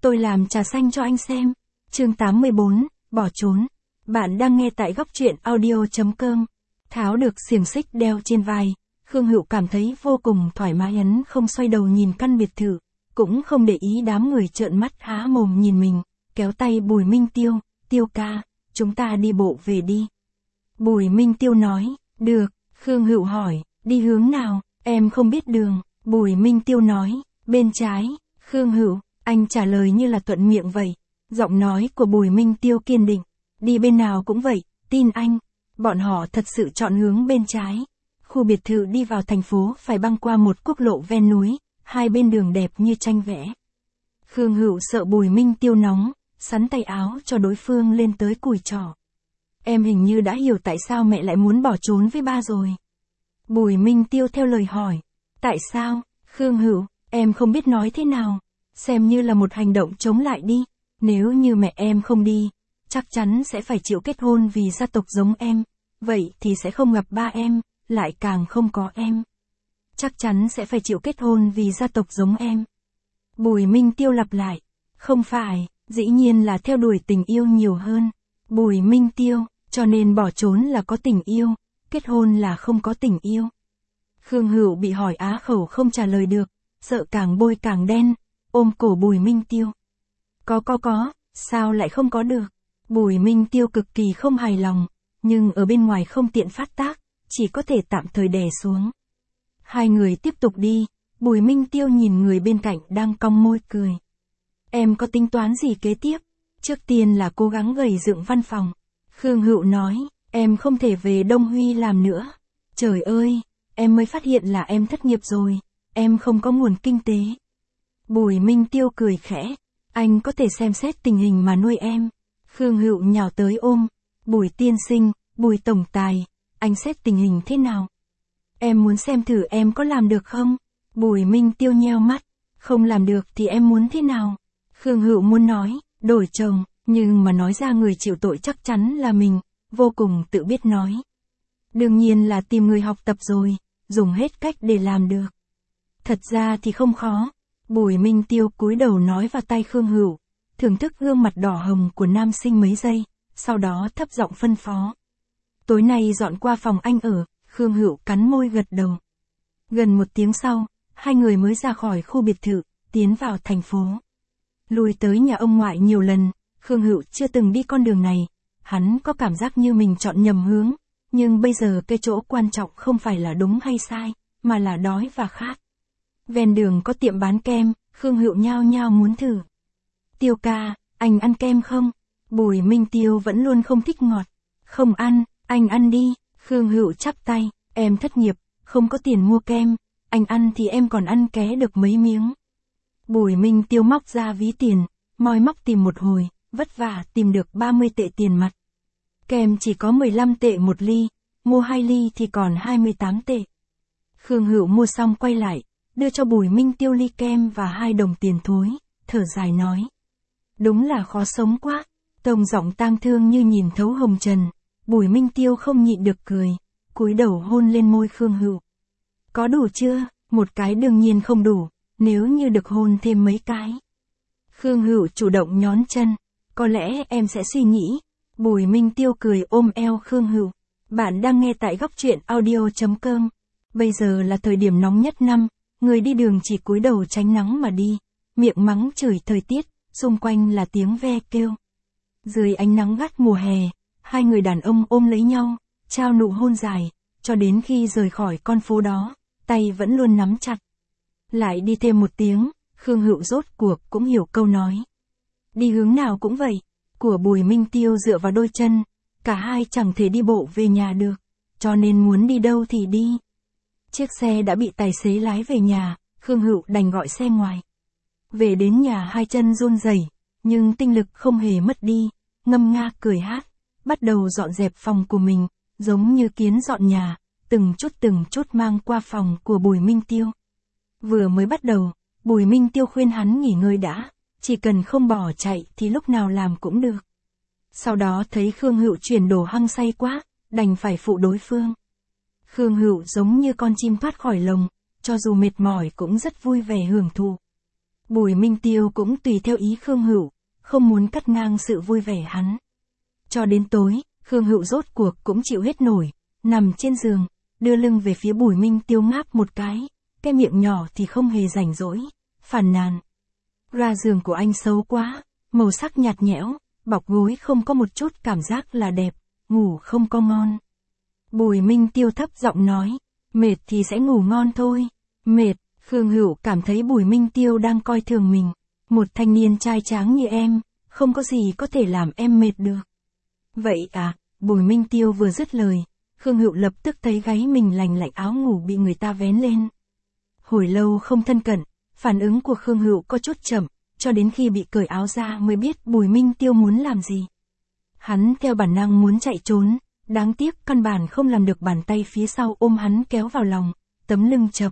tôi làm trà xanh cho anh xem. Chương 84, bỏ trốn. Bạn đang nghe tại góc truyện audio.com. Tháo được xiềng xích đeo trên vai, Khương Hữu cảm thấy vô cùng thoải mái, hắn không xoay đầu nhìn căn biệt thự, cũng không để ý đám người trợn mắt há mồm nhìn mình, kéo tay Bùi Minh Tiêu, Tiêu ca, chúng ta đi bộ về đi. Bùi Minh Tiêu nói, được. Khương Hữu hỏi, đi hướng nào, em không biết đường. Bùi Minh Tiêu nói, bên trái. Khương Hữu, anh trả lời như là thuận miệng vậy. Giọng nói của Bùi Minh Tiêu kiên định, đi bên nào cũng vậy, tin anh. Bọn họ thật sự chọn hướng bên trái. Khu biệt thự đi vào thành phố phải băng qua một quốc lộ ven núi, hai bên đường đẹp như tranh vẽ. Khương Hữu sợ Bùi Minh Tiêu nóng, sắn tay áo cho đối phương lên tới cùi trỏ. Em hình như đã hiểu tại sao mẹ lại muốn bỏ trốn với ba rồi. Bùi Minh Tiêu theo lời hỏi. Tại sao? Khương Hữu, em không biết nói thế nào. Xem như là một hành động chống lại đi. Nếu như mẹ em không đi, chắc chắn sẽ phải chịu kết hôn vì gia tộc giống em. Vậy thì sẽ không gặp ba em, lại càng không có em. Chắc chắn sẽ phải chịu kết hôn vì gia tộc giống em. Bùi Minh Tiêu lặp lại. Không phải, dĩ nhiên là theo đuổi tình yêu nhiều hơn. Bùi Minh Tiêu, cho nên bỏ trốn là có tình yêu, kết hôn là không có tình yêu. Khương Hữu bị hỏi á khẩu không trả lời được, sợ càng bôi càng đen, ôm cổ Bùi Minh Tiêu. Có, sao lại không có được? Bùi Minh Tiêu cực kỳ không hài lòng, nhưng ở bên ngoài không tiện phát tác, chỉ có thể tạm thời đè xuống. Hai người tiếp tục đi, Bùi Minh Tiêu nhìn người bên cạnh đang cong môi cười. Em có tính toán gì kế tiếp? Trước tiên là cố gắng gầy dựng văn phòng. Khương Hữu nói, em không thể về Đông Huy làm nữa. Trời ơi, em mới phát hiện là em thất nghiệp rồi, em không có nguồn kinh tế. Bùi Minh Tiêu cười khẽ, anh có thể xem xét tình hình mà nuôi em. Khương Hữu nhào tới ôm, Bùi tiên sinh, Bùi tổng tài, anh xét tình hình thế nào? Em muốn xem thử em có làm được không? Bùi Minh Tiêu nheo mắt, không làm được thì em muốn thế nào? Khương Hữu muốn nói, đổi chồng, nhưng mà nói ra người chịu tội chắc chắn là mình, vô cùng tự biết nói. Đương nhiên là tìm người học tập rồi, dùng hết cách để làm được. Thật ra thì không khó. Bùi Minh Tiêu cúi đầu nói vào tai Khương Hữu, thưởng thức gương mặt đỏ hồng của nam sinh mấy giây, sau đó thấp giọng phân phó. Tối nay dọn qua phòng anh ở. Khương Hữu cắn môi gật đầu. Gần một tiếng sau, hai người mới ra khỏi khu biệt thự, tiến vào thành phố. Lui tới nhà ông ngoại nhiều lần, Khương Hữu chưa từng đi con đường này, hắn có cảm giác như mình chọn nhầm hướng, nhưng bây giờ cái chỗ quan trọng không phải là đúng hay sai, mà là đói và khát. Ven đường có tiệm bán kem, Khương Hữu nhao nhao muốn thử. Tiêu ca, anh ăn kem không? Bùi Minh Tiêu vẫn luôn không thích ngọt. Không ăn, anh ăn đi. Khương Hữu chắp tay, em thất nghiệp, không có tiền mua kem, anh ăn thì em còn ăn ké được mấy miếng. Bùi Minh Tiêu móc ra ví tiền, moi móc tìm một hồi, vất vả tìm được 30 tệ tiền mặt. Kem chỉ có 15 tệ một ly, mua 2 ly thì còn 28 tệ. Khương Hữu mua xong quay lại, đưa cho Bùi Minh Tiêu ly kem và 2 đồng tiền thối, thở dài nói. Đúng là khó sống quá, tông giọng tang thương như nhìn thấu hồng trần. Bùi Minh Tiêu không nhịn được cười, cúi đầu hôn lên môi Khương Hữu. Có đủ chưa? Một cái đương nhiên không đủ, nếu như được hôn thêm mấy cái. Khương Hữu chủ động nhón chân, có lẽ em sẽ suy nghĩ. Bùi Minh Tiêu cười ôm eo Khương Hữu. Bạn đang nghe tại góc truyện audio.com. Bây giờ là thời điểm nóng nhất năm, người đi đường chỉ cúi đầu tránh nắng mà đi, miệng mắng chửi thời tiết, xung quanh là tiếng ve kêu. Dưới ánh nắng gắt mùa hè, hai người đàn ông ôm lấy nhau, trao nụ hôn dài, cho đến khi rời khỏi con phố đó, tay vẫn luôn nắm chặt. Lại đi thêm một tiếng, Khương Hữu rốt cuộc cũng hiểu câu nói. Đi hướng nào cũng vậy, của Bùi Minh Tiêu dựa vào đôi chân, cả hai chẳng thể đi bộ về nhà được, cho nên muốn đi đâu thì đi. Chiếc xe đã bị tài xế lái về nhà, Khương Hữu đành gọi xe ngoài. Về đến nhà hai chân run rẩy, nhưng tinh lực không hề mất đi, ngâm nga cười hát, bắt đầu dọn dẹp phòng của mình, giống như kiến dọn nhà, từng chút mang qua phòng của Bùi Minh Tiêu. Vừa mới bắt đầu, Bùi Minh Tiêu khuyên hắn nghỉ ngơi đã, chỉ cần không bỏ chạy thì lúc nào làm cũng được. Sau đó thấy Khương Hữu chuyển đồ hăng say quá, đành phải phụ đối phương. Khương Hữu giống như con chim thoát khỏi lồng, cho dù mệt mỏi cũng rất vui vẻ hưởng thụ. Bùi Minh Tiêu cũng tùy theo ý Khương Hữu, không muốn cắt ngang sự vui vẻ hắn. Cho đến tối, Khương Hữu rốt cuộc cũng chịu hết nổi, nằm trên giường, đưa lưng về phía Bùi Minh Tiêu ngáp một cái miệng nhỏ thì không hề rảnh rỗi, phàn nàn. Ra giường của anh xấu quá, màu sắc nhạt nhẽo, bọc gối không có một chút cảm giác là đẹp, ngủ không có ngon. Bùi Minh Tiêu thấp giọng nói, mệt thì sẽ ngủ ngon thôi. Mệt, Khương Hữu cảm thấy Bùi Minh Tiêu đang coi thường mình. Một thanh niên trai tráng như em, không có gì có thể làm em mệt được. Vậy à, Bùi Minh Tiêu vừa dứt lời, Khương Hữu lập tức thấy gáy mình lành lạnh, áo ngủ bị người ta vén lên. Hồi lâu không thân cận, phản ứng của Khương Hữu có chút chậm, cho đến khi bị cởi áo ra mới biết Bùi Minh Tiêu muốn làm gì. Hắn theo bản năng muốn chạy trốn, đáng tiếc căn bản không làm được, bàn tay phía sau ôm hắn kéo vào lòng, tấm lưng chập.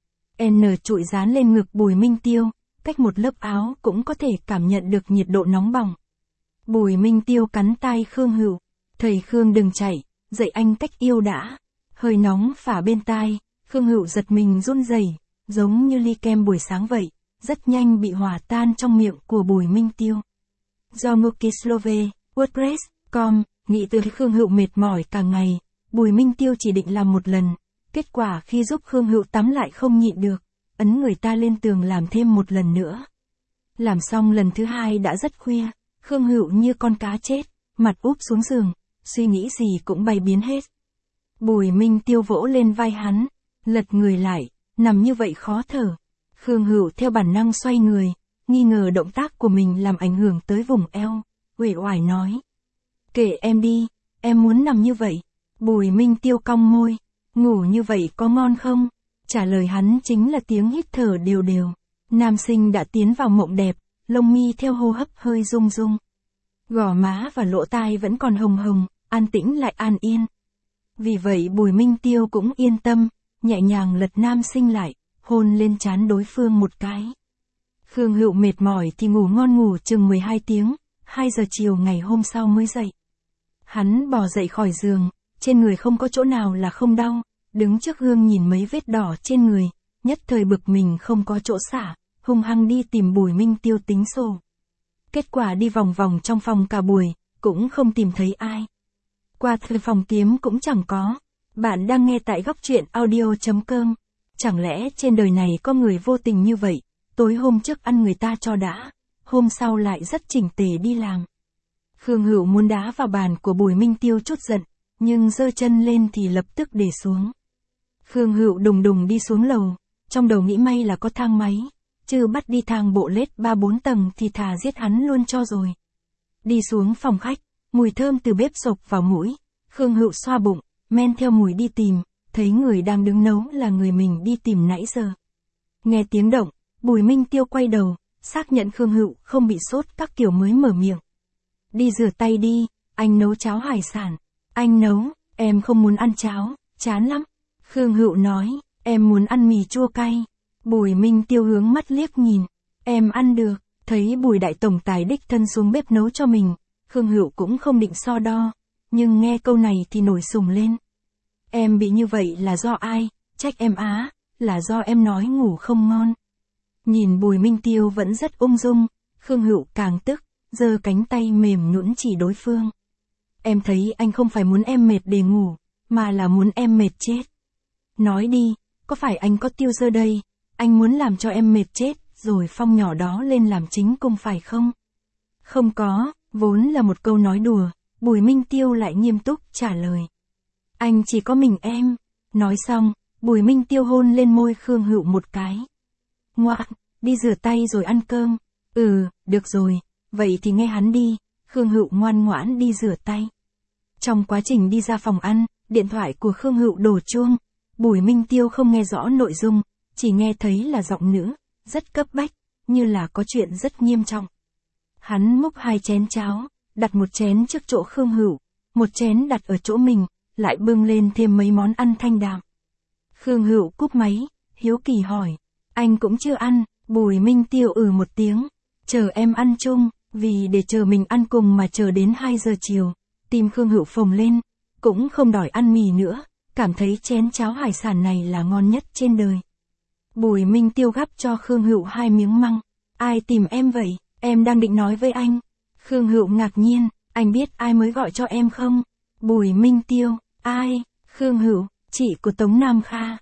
Trụi dán lên ngực Bùi Minh Tiêu, cách một lớp áo cũng có thể cảm nhận được nhiệt độ nóng bỏng. Bùi Minh Tiêu cắn tai Khương Hữu, thầy Khương đừng chạy, dạy anh cách yêu đã. Hơi nóng phả bên tai, Khương Hữu giật mình run rẩy, giống như ly kem buổi sáng vậy, rất nhanh bị hòa tan trong miệng của Bùi Minh Tiêu. Do Mukislove, WordPress.com, nghĩ từ Khương Hữu mệt mỏi cả ngày, Bùi Minh Tiêu chỉ định làm một lần, kết quả khi giúp Khương Hữu tắm lại không nhịn được, ấn người ta lên tường làm thêm một lần nữa. Làm xong lần thứ hai đã rất khuya, Khương Hữu như con cá chết, mặt úp xuống giường, suy nghĩ gì cũng bay biến hết. Bùi Minh Tiêu vỗ lên vai hắn, lật người lại, nằm như vậy khó thở. Khương Hữu theo bản năng xoay người, nghi ngờ động tác của mình làm ảnh hưởng tới vùng eo, uể oải nói. Kệ em đi, em muốn nằm như vậy. Bùi Minh Tiêu cong môi, ngủ như vậy có ngon không? Trả lời hắn chính là tiếng hít thở đều đều. Nam sinh đã tiến vào mộng đẹp, lông mi theo hô hấp hơi rung rung. Gò má và lỗ tai vẫn còn hồng hồng, an tĩnh lại an yên. Vì vậy Bùi Minh Tiêu cũng yên tâm, nhẹ nhàng lật nam sinh lại, hôn lên trán đối phương một cái. Khương Hữu mệt mỏi thì ngủ ngon, ngủ chừng 12 tiếng, 2 giờ chiều ngày hôm sau mới dậy. Hắn bò dậy khỏi giường, trên người không có chỗ nào là không đau, đứng trước gương nhìn mấy vết đỏ trên người, nhất thời bực mình không có chỗ xả, hung hăng đi tìm Bùi Minh Tiêu tính sổ. Kết quả đi vòng vòng trong phòng cả buổi, cũng không tìm thấy ai. Qua thư phòng kiếm cũng chẳng có. Bạn đang nghe tại góc truyện audio.com. Chẳng lẽ trên đời này có người vô tình như vậy, tối hôm trước ăn người ta cho đã, hôm sau lại rất chỉnh tề đi làm. Khương Hữu muốn đá vào bàn của Bùi Minh Tiêu chút giận, nhưng giơ chân lên thì lập tức để xuống. Khương Hữu đùng đùng đi xuống lầu, trong đầu nghĩ may là có thang máy, chứ bắt đi thang bộ lết 3-4 tầng thì thà giết hắn luôn cho rồi. Đi xuống phòng khách, mùi thơm từ bếp xộc vào mũi, Khương Hữu xoa bụng, men theo mùi đi tìm, thấy người đang đứng nấu là người mình đi tìm nãy giờ. Nghe tiếng động, Bùi Minh Tiêu quay đầu, xác nhận Khương Hữu không bị sốt các kiểu mới mở miệng. Đi rửa tay đi, anh nấu cháo hải sản. Anh nấu, em không muốn ăn cháo, chán lắm. Khương Hữu nói, em muốn ăn mì chua cay. Bùi Minh Tiêu hướng mắt liếc nhìn, em ăn được. Thấy Bùi đại tổng tài đích thân xuống bếp nấu cho mình, Khương Hữu cũng không định so đo, nhưng nghe câu này thì nổi sùng lên. Em bị như vậy là do ai? Trách em á, là do em nói ngủ không ngon. Nhìn Bùi Minh Tiêu vẫn rất ung dung, Khương Hữu càng tức, giơ cánh tay mềm nhũn chỉ đối phương. Em thấy anh không phải muốn em mệt để ngủ, mà là muốn em mệt chết. Nói đi, có phải anh có tiêu dơ đây, anh muốn làm cho em mệt chết, rồi phong nhỏ đó lên làm chính cung phải không? Không có, vốn là một câu nói đùa, Bùi Minh Tiêu lại nghiêm túc trả lời. Anh chỉ có mình em. Nói xong, Bùi Minh Tiêu hôn lên môi Khương Hữu một cái. Ngoạn, đi rửa tay rồi ăn cơm. Được rồi, vậy thì nghe hắn đi. Khương Hữu ngoan ngoãn đi rửa tay. Trong quá trình đi ra phòng ăn, điện thoại của Khương Hữu đổ chuông. Bùi Minh Tiêu không nghe rõ nội dung, chỉ nghe thấy là giọng nữ, rất cấp bách, như là có chuyện rất nghiêm trọng. Hắn múc 2 chén cháo, đặt một chén trước chỗ Khương Hữu, một chén đặt ở chỗ mình, lại bưng lên thêm mấy món ăn thanh đạm. Khương Hữu cúp máy, hiếu kỳ hỏi, anh cũng chưa ăn? Bùi Minh Tiêu một tiếng, chờ em ăn chung, vì để chờ mình ăn cùng mà chờ đến 2 giờ chiều, tim Khương Hữu phồng lên, cũng không đòi ăn mì nữa, cảm thấy chén cháo hải sản này là ngon nhất trên đời. Bùi Minh Tiêu gắp cho Khương Hữu 2 miếng măng, Ai tìm em vậy? Em đang định nói với anh. Khương Hữu ngạc nhiên, anh biết ai mới gọi cho em không? Bùi Minh Tiêu. Ai? Khương Hữu, chị của Tống Nam Kha.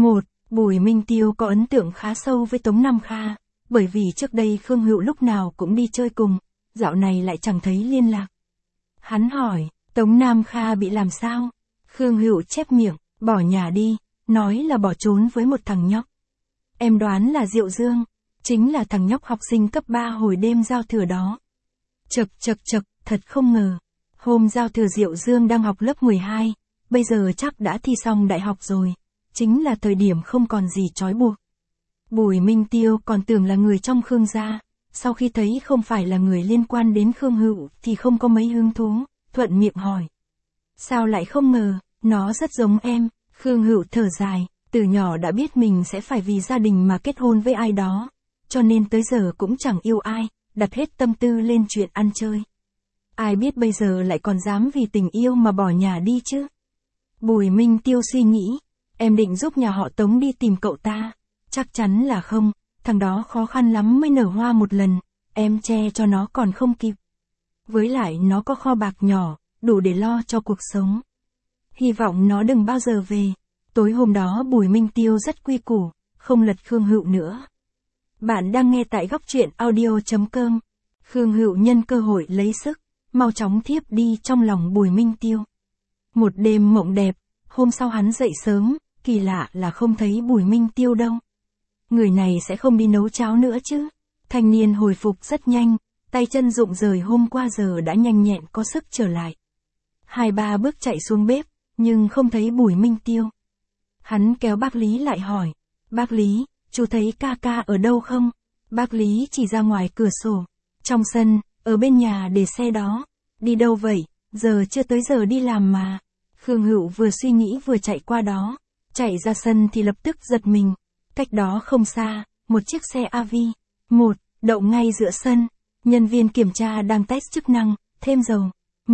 Bùi Minh Tiêu có ấn tượng khá sâu với Tống Nam Kha, bởi vì trước đây Khương Hữu lúc nào cũng đi chơi cùng, dạo này lại chẳng thấy liên lạc. Hắn hỏi, Tống Nam Kha bị làm sao? Khương Hữu chép miệng, bỏ nhà đi, nói là bỏ trốn với một thằng nhóc. Em đoán là Diệu Dương, chính là thằng nhóc học sinh cấp 3 hồi đêm giao thừa đó. Chậc, thật không ngờ. Hôm giao thừa Diệu Dương đang học lớp 12, bây giờ chắc đã thi xong đại học rồi. Chính là thời điểm không còn gì trói buộc. Bùi Minh Tiêu còn tưởng là người trong Khương gia, sau khi thấy không phải là người liên quan đến Khương Hữu thì không có mấy hứng thú, thuận miệng hỏi. Sao lại không ngờ, nó rất giống em. Khương Hữu thở dài, từ nhỏ đã biết mình sẽ phải vì gia đình mà kết hôn với ai đó, cho nên tới giờ cũng chẳng yêu ai, đặt hết tâm tư lên chuyện ăn chơi. Ai biết bây giờ lại còn dám vì tình yêu mà bỏ nhà đi chứ? Bùi Minh Tiêu suy nghĩ, em định giúp nhà họ Tống đi tìm cậu ta. Chắc chắn là không, thằng đó khó khăn lắm mới nở hoa một lần, em che cho nó còn không kịp. Với lại nó có kho bạc nhỏ, đủ để lo cho cuộc sống. Hy vọng nó đừng bao giờ về. Tối hôm đó Bùi Minh Tiêu rất quy củ, không lật Khương Hữu nữa. Bạn đang nghe tại góc truyện audio.com. Khương Hữu nhân cơ hội lấy sức, mau chóng thiếp đi trong lòng Bùi Minh Tiêu. Một đêm mộng đẹp, hôm sau hắn dậy sớm, kỳ lạ là không thấy Bùi Minh Tiêu đâu. Người này sẽ không đi nấu cháo nữa chứ? Thanh niên hồi phục rất nhanh, tay chân rụng rời hôm qua giờ đã nhanh nhẹn có sức trở lại. 2-3 bước chạy xuống bếp, nhưng không thấy Bùi Minh Tiêu. Hắn kéo bác Lý lại hỏi, bác Lý, chú thấy ca ca ở đâu không? Bác Lý chỉ ra ngoài cửa sổ, trong sân, ở bên nhà để xe đó. Đi đâu vậy? Giờ chưa tới giờ đi làm mà. Khương Hữu vừa suy nghĩ vừa chạy qua đó, chạy ra sân thì lập tức giật mình. Cách đó không xa, một chiếc xe AV1 đậu ngay giữa sân. Nhân viên kiểm tra đang test chức năng, thêm dầu.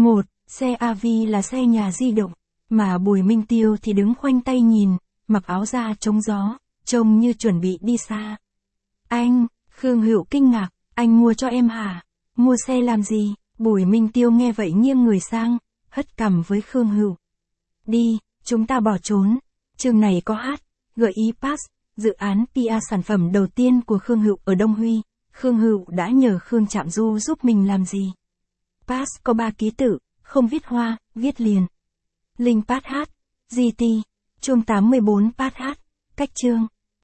Xe AV là xe nhà di động, mà Bùi Minh Tiêu thì đứng khoanh tay nhìn, mặc áo da chống gió, trông như chuẩn bị đi xa. Anh, Khương Hữu kinh ngạc, anh mua cho em hả? Mua xe làm gì? Bùi Minh Tiêu nghe vậy nghiêng người sang, hất cằm với Khương Hữu. Đi, chúng ta bỏ trốn. Chương này có hát, gợi ý pass, dự án PR sản phẩm đầu tiên của Khương Hữu ở Đông Huy. Khương Hữu đã nhờ Khương Trạm Du giúp mình làm gì? Pass có 3 ký tự, không viết hoa, viết liền. Link pass hát, GT, chương 84 pass hát, cách chương.